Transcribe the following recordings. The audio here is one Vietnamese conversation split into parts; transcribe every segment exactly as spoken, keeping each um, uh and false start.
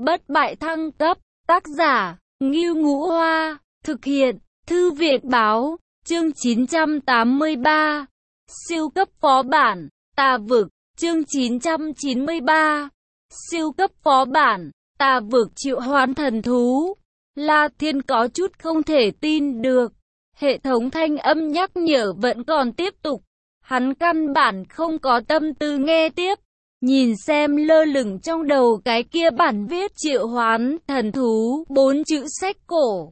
bất bại thăng cấp, tác giả, Ngưu Ngũ Hoa, thực hiện, Thư viện báo, chương chín trăm tám mươi ba, siêu cấp phó bản, Tà vực, chương chín trăm chín mươi ba, siêu cấp phó bản, Tà vực triệu hoán thần thú. La Thiên có chút không thể tin được, hệ thống thanh âm nhắc nhở vẫn còn tiếp tục, hắn căn bản không có tâm tư nghe tiếp. Nhìn xem lơ lửng trong đầu cái kia bản viết triệu hoán thần thú bốn chữ sách cổ,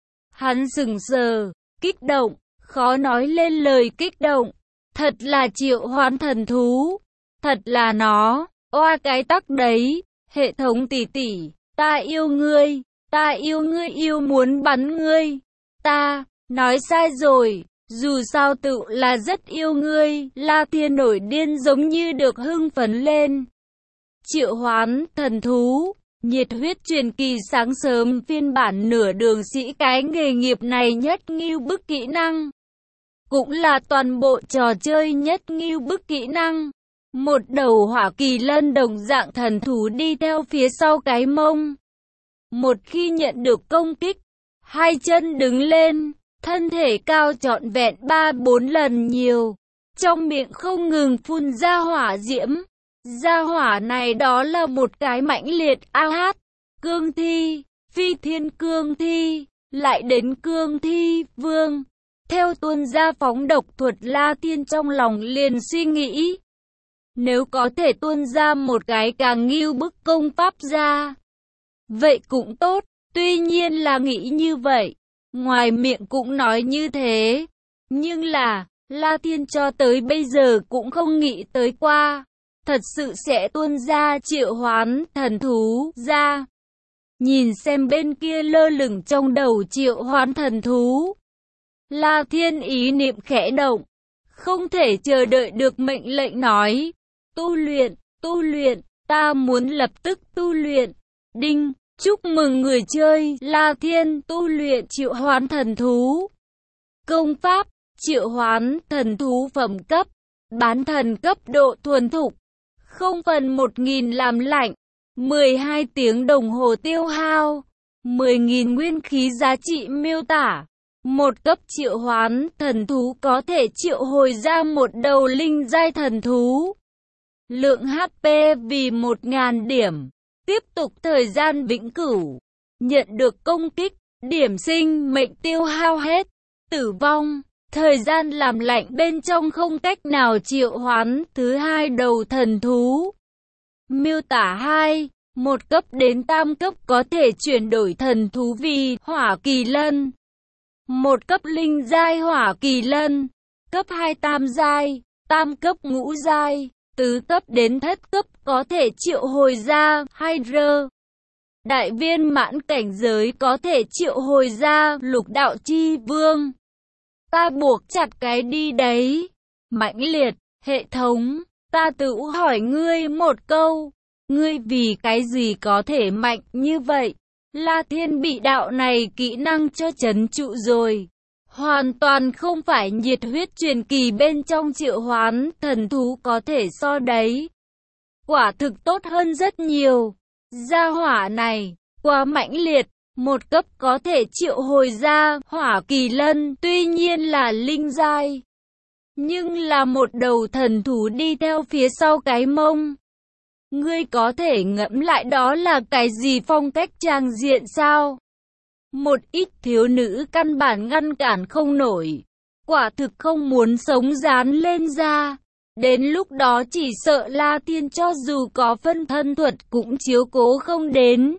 hắn sững sờ, kích động, khó nói lên lời kích động. Thật là triệu hoán thần thú, thật là nó, oa cái tắc đấy, hệ thống tỷ tỷ, ta yêu ngươi, ta yêu ngươi yêu muốn bắn ngươi, ta, nói sai rồi, dù sao tự là rất yêu ngươi. La Thiên nổi điên giống như được hưng phấn lên. Triệu hoán thần thú, nhiệt huyết truyền kỳ sáng sớm phiên bản nửa đường sĩ, cái nghề nghiệp này nhất ngưu bức kỹ năng, cũng là toàn bộ trò chơi nhất ngưu bức kỹ năng. Một đầu hỏa kỳ lân đồng dạng thần thú đi theo phía sau cái mông. Một khi nhận được công kích, hai chân đứng lên, thân thể cao trọn vẹn ba bốn lần nhiều, trong miệng không ngừng phun ra hỏa diễm. Ra hỏa này đó là một cái mãnh liệt a hát, cương thi, phi thiên cương thi, lại đến cương thi vương. Theo tuôn ra phóng độc thuật, La Thiên trong lòng liền suy nghĩ, nếu có thể tuôn ra một cái càng ngưu bức công pháp ra, vậy cũng tốt. Tuy nhiên là nghĩ như vậy, ngoài miệng cũng nói như thế, nhưng là, La Thiên cho tới bây giờ cũng không nghĩ tới qua, thật sự sẽ tuôn ra triệu hoán thần thú ra. Nhìn xem bên kia lơ lửng trong đầu triệu hoán thần thú, La Thiên ý niệm khẽ động, không thể chờ đợi được mệnh lệnh nói, tu luyện, tu luyện, ta muốn lập tức tu luyện. Đinh, chúc mừng người chơi La Thiên tu luyện triệu hoán thần thú. Công pháp, triệu hoán thần thú phẩm cấp, bán thần cấp độ thuần thục, không phần một nghìn làm lạnh, mười hai tiếng đồng hồ tiêu hao, mười nghìn nguyên khí giá trị miêu tả. Một cấp triệu hoán thần thú có thể triệu hồi ra một đầu linh giai thần thú. Lượng hát pê vì một nghìn điểm. Tiếp tục thời gian vĩnh cửu. Nhận được công kích, điểm sinh mệnh tiêu hao hết. Tử vong, thời gian làm lạnh bên trong không cách nào triệu hoán thứ hai đầu thần thú. Miêu tả hai, một cấp đến tam cấp có thể chuyển đổi thần thú vì hỏa kỳ lân. Một cấp linh giai hỏa kỳ lân, cấp hai tam giai, tam cấp ngũ giai, tứ cấp đến thất cấp có thể triệu hồi ra Hydra. Đại viên mãn cảnh giới có thể triệu hồi ra lục đạo chi vương. Ta buộc chặt cái đi đấy. Mãnh liệt, hệ thống, ta tự hỏi ngươi một câu, ngươi vì cái gì có thể mạnh như vậy? La Thiên bị đạo này kỹ năng cho trấn trụ rồi. Hoàn toàn không phải nhiệt huyết truyền kỳ bên trong triệu hoán thần thú có thể so đấy. Quả thực tốt hơn rất nhiều. Gia hỏa này, quá mãnh liệt, một cấp có thể triệu hồi ra hỏa kỳ lân, tuy nhiên là linh giai, nhưng là một đầu thần thú đi theo phía sau cái mông. Ngươi có thể ngẫm lại đó là cái gì phong cách trang diện sao? Một ít thiếu nữ căn bản ngăn cản không nổi. Quả thực không muốn sống dán lên ra. Đến lúc đó chỉ sợ La Thiên cho dù có phân thân thuật cũng chiếu cố không đến.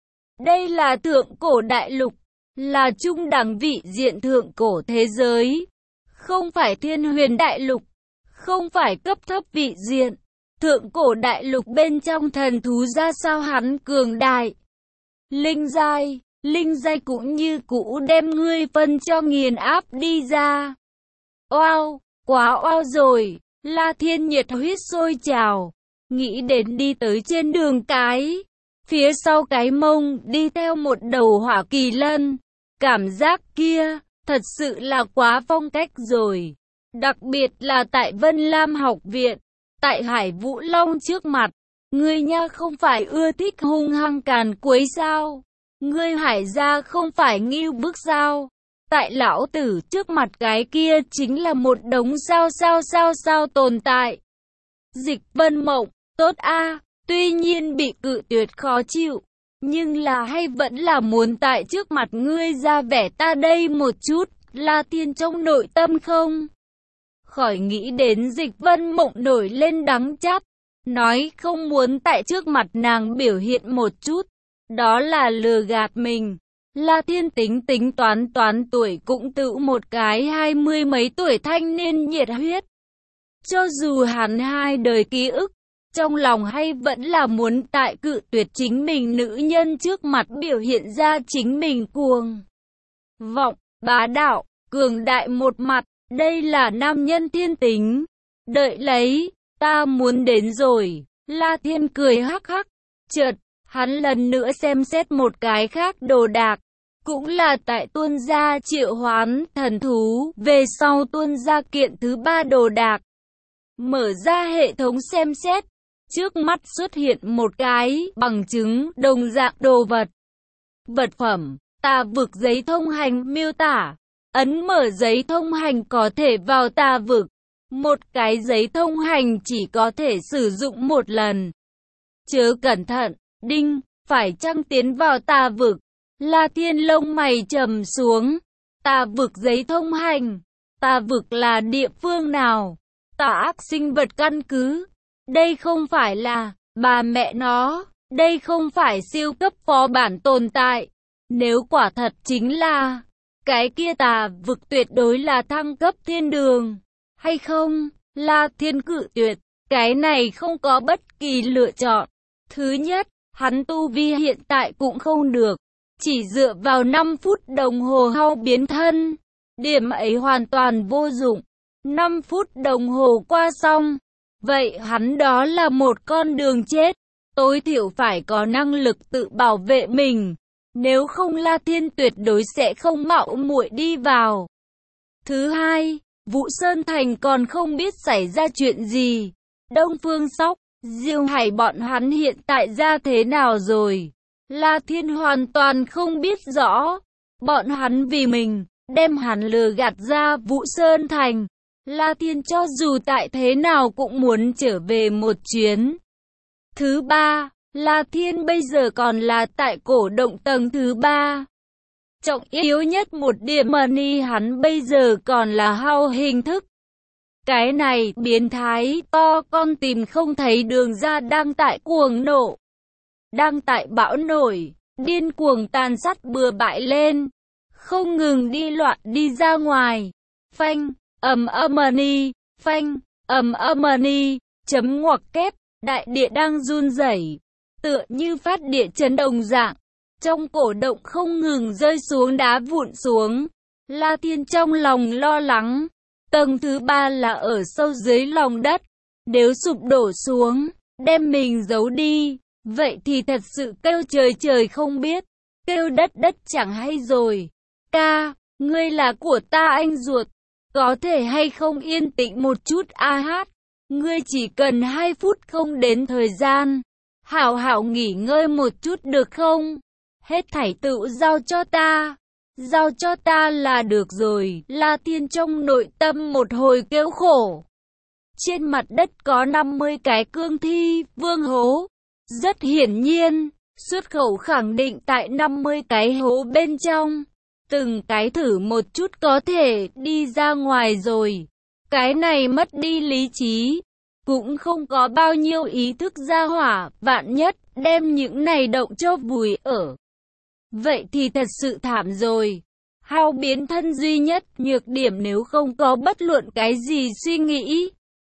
Đây là thượng cổ đại lục, là trung đẳng vị diện thượng cổ thế giới. Không phải thiên huyền đại lục, không phải cấp thấp vị diện. Thượng cổ đại lục bên trong thần thú ra sao hắn cường đại. Linh giai, linh giai cũng như cũ đem ngươi phân cho nghiền áp đi ra. Oao, quá oao rồi. La Thiên nhiệt huyết sôi trào, nghĩ đến đi tới trên đường cái. Phía sau cái mông đi theo một đầu hỏa kỳ lân. Cảm giác kia, thật sự là quá phong cách rồi. Đặc biệt là tại Vân Lam học viện. Tại Hải Vũ Long trước mặt, Ngươi nha không phải ưa thích hung hăng càn quấy sao? Ngươi Hải gia không phải ngưu bức sao? Tại lão tử trước mặt cái kia chính là một đống sao sao sao sao tồn tại. Dịch Vân Mộng, tốt a, tuy nhiên bị cự tuyệt khó chịu, nhưng là hay vẫn là muốn tại trước mặt ngươi ra vẻ ta đây một chút, La Thiên trong nội tâm không khỏi nghĩ đến Dịch Vân Mộng nổi lên đắng chát, nói không muốn tại trước mặt nàng biểu hiện một chút, đó là lừa gạt mình. La Thiên tính tính toán toán tuổi cũng tự một cái hai mươi mấy tuổi thanh niên nhiệt huyết. Cho dù hắn hai đời ký ức, trong lòng hay vẫn là muốn tại cự tuyệt chính mình nữ nhân trước mặt biểu hiện ra chính mình cuồng vọng, bá đạo, cường đại một mặt, đây là nam nhân thiên tính. Đợi lấy, ta muốn đến rồi, La Thiên cười hắc hắc, chợt, hắn lần nữa xem xét một cái khác đồ đạc, cũng là tại tuôn gia triệu hoán thần thú, về sau tuôn gia kiện thứ ba đồ đạc. Mở ra hệ thống xem xét, trước mắt xuất hiện một cái bằng chứng đồng dạng đồ vật. Vật phẩm, tà vực giấy thông hành miêu tả, ấn mở giấy thông hành có thể vào tà vực. Một cái giấy thông hành chỉ có thể sử dụng một lần. Chớ cẩn thận, đinh, phải chăng tiến vào tà vực? La Thiên lông mày trầm xuống. Tà vực giấy thông hành, tà vực là địa phương nào? Tà ác sinh vật căn cứ. Đây không phải là, bà mẹ nó, đây không phải siêu cấp phó bản tồn tại. Nếu quả thật chính là, cái kia tà vực tuyệt đối là thăng cấp thiên đường. Hay không? La Thiên cự tuyệt, cái này không có bất kỳ lựa chọn. Thứ nhất, hắn tu vi hiện tại cũng không được, chỉ dựa vào năm phút đồng hồ hao biến thân. Điểm ấy hoàn toàn vô dụng. năm phút đồng hồ qua xong, vậy hắn đó là một con đường chết. Tối thiểu phải có năng lực tự bảo vệ mình. Nếu không La Thiên tuyệt đối sẽ không mạo muội đi vào. Thứ hai, Vũ Sơn Thành còn không biết xảy ra chuyện gì. Đông Phương Sóc, Diêu Hải bọn hắn hiện tại ra thế nào rồi? La Thiên hoàn toàn không biết rõ. Bọn hắn vì mình, đem hắn lừa gạt ra Vũ Sơn Thành. La Thiên cho dù tại thế nào cũng muốn trở về một chuyến. Thứ ba, La Thiên bây giờ còn là tại cổ động tầng thứ ba. Trọng yếu nhất một điểm money hắn bây giờ còn là hao hình thức. Cái này biến thái to con tìm không thấy đường ra đang tại cuồng nộ. Đang tại bão nổi, điên cuồng tàn sát bừa bãi lên. Không ngừng đi loạn đi ra ngoài. Phanh, ầm money, phanh, ầm money, chấm ngoặc kép, đại địa đang run rẩy, tựa như phát địa chấn đồng dạng. Trong cổ động không ngừng rơi xuống đá vụn xuống. La Thiên trong lòng lo lắng. Tầng thứ ba là ở sâu dưới lòng đất. Nếu sụp đổ xuống, đem mình giấu đi, vậy thì thật sự kêu trời trời không biết, kêu đất đất chẳng hay rồi. Ca, ngươi là của ta anh ruột, có thể hay không yên tĩnh một chút a hát. Ngươi chỉ cần hai phút không đến thời gian. Hảo hảo nghỉ ngơi một chút được không? Hết thảy tự giao cho ta. Giao cho ta là được rồi. La Thiên trong nội tâm một hồi kêu khổ. Trên mặt đất có năm mươi cái cương thi, vương hố. Rất hiển nhiên, xuất khẩu khẳng định tại năm mươi cái hố bên trong. Từng cái thử một chút có thể đi ra ngoài rồi. Cái này mất đi lý trí. Cũng không có bao nhiêu ý thức ra hỏa, vạn nhất, đem những này động cho vùi ở. Vậy thì thật sự thảm rồi. Hao biến thân duy nhất, nhược điểm nếu không có bất luận cái gì suy nghĩ.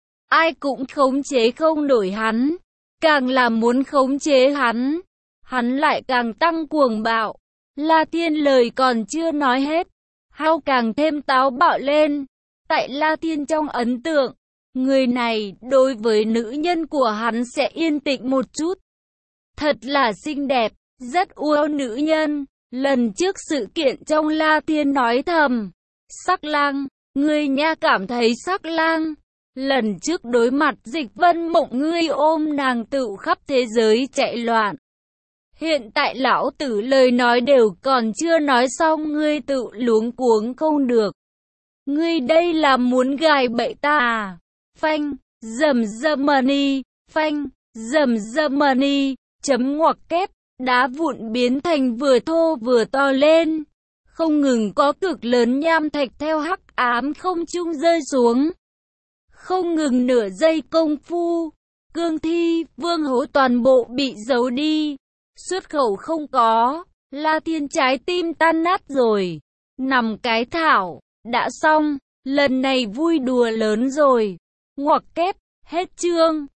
Ai cũng khống chế không nổi hắn. Càng là muốn khống chế hắn, hắn lại càng tăng cuồng bạo. La Thiên lời còn chưa nói hết, Hao càng thêm táo bạo lên. Tại La Thiên trong ấn tượng, người này đối với nữ nhân của hắn sẽ yên tĩnh một chút. Thật là xinh đẹp, rất ưu nữ nhân. Lần trước sự kiện trong La Thiên nói thầm, Sắc Lang, người nha cảm thấy Sắc Lang Lần trước đối mặt Dịch Vân Mộng ngươi ôm nàng tự khắp thế giới chạy loạn. Hiện tại lão tử lời nói đều còn chưa nói xong ngươi tự luống cuống không được. Ngươi đây là muốn gài bẫy ta à? Phanh, dầm Germany, phanh, dầm Germany, chấm ngoặc kép, đá vụn biến thành vừa thô vừa to lên. Không ngừng có cực lớn nham thạch theo hắc ám không trung rơi xuống. Không ngừng nửa giây công phu, cương thi, vương hố toàn bộ bị giấu đi. Xuất khẩu không có, La Thiên trái tim tan nát rồi. Nằm cái thảo, đã xong, lần này vui đùa lớn rồi. Ngoặc kép, hết chương.